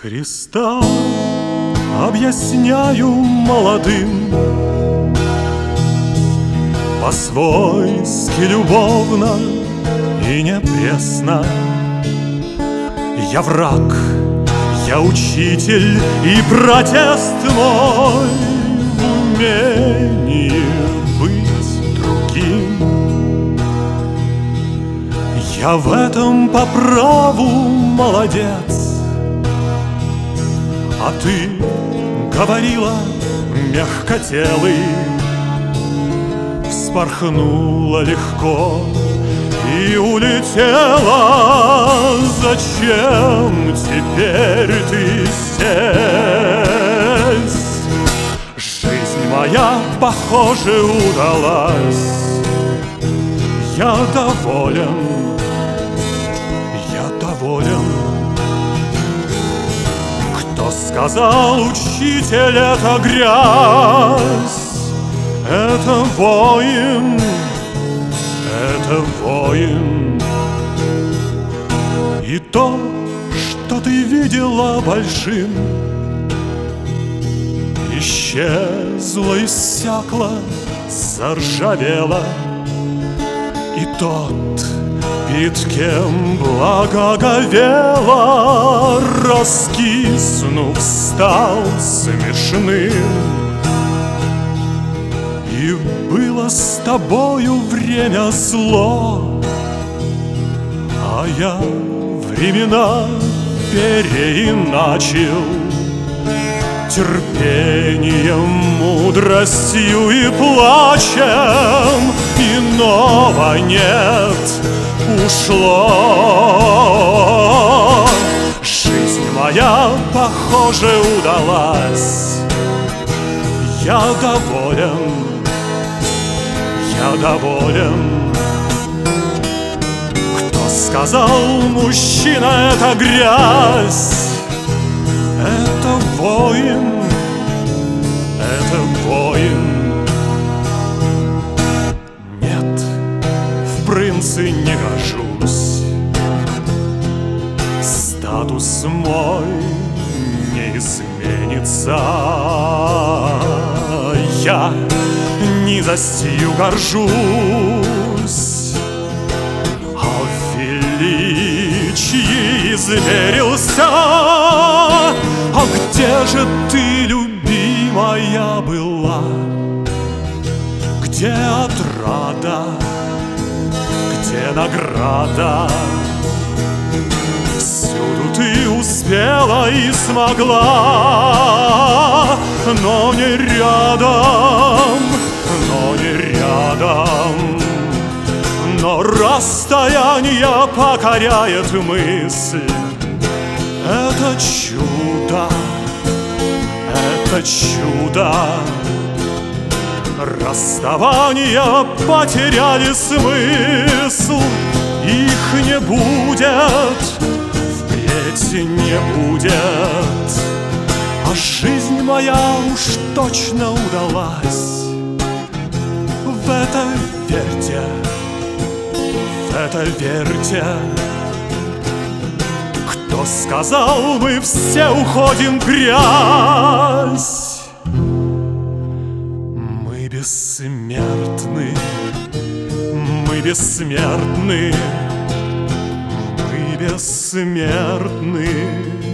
Христа объясняю молодым, по-свойски любовно и не пресно. Я враг, я учитель, и протест мой в умении быть другим. Я в этом по праву молодец, а ты говорила мягкотелый, вспорхнула легко и улетела. Зачем теперь ты здесь? Жизнь моя, похоже, удалась. Я доволен, я доволен. Кто сказал, учитель, это грязь? Это воин, это воин. И то, что ты видела большим, исчезло, иссякло, заржавело. И тот, перед кем благоговела, раскиснув, стал смешным. И было с тобою время зло, а я времена переиначил. Терпением, мудростью и плачем иного нет, ушло. Жизнь моя, похоже, удалась. Я доволен, я доволен. Кто сказал, мужчина, это грязь? Это воин, это воин. Нет, в принцы не гожусь. Статус мой не изменится. Я низостью горжусь, а в величии измерился. А где же ты, любимая, была? Где отрада? Где награда? Всюду ты успела и смогла, но не рядом, но не рядом. Но расстояние покоряет мысль. Это чудо, это чудо. Расставания потеряли смысл. Их не будет, впредь не будет. А жизнь моя уж точно удалась. В это верьте, в это верьте. Кто сказал, мы все уходим в грязь? Мы бессмертны, мы бессмертны, мы бессмертны.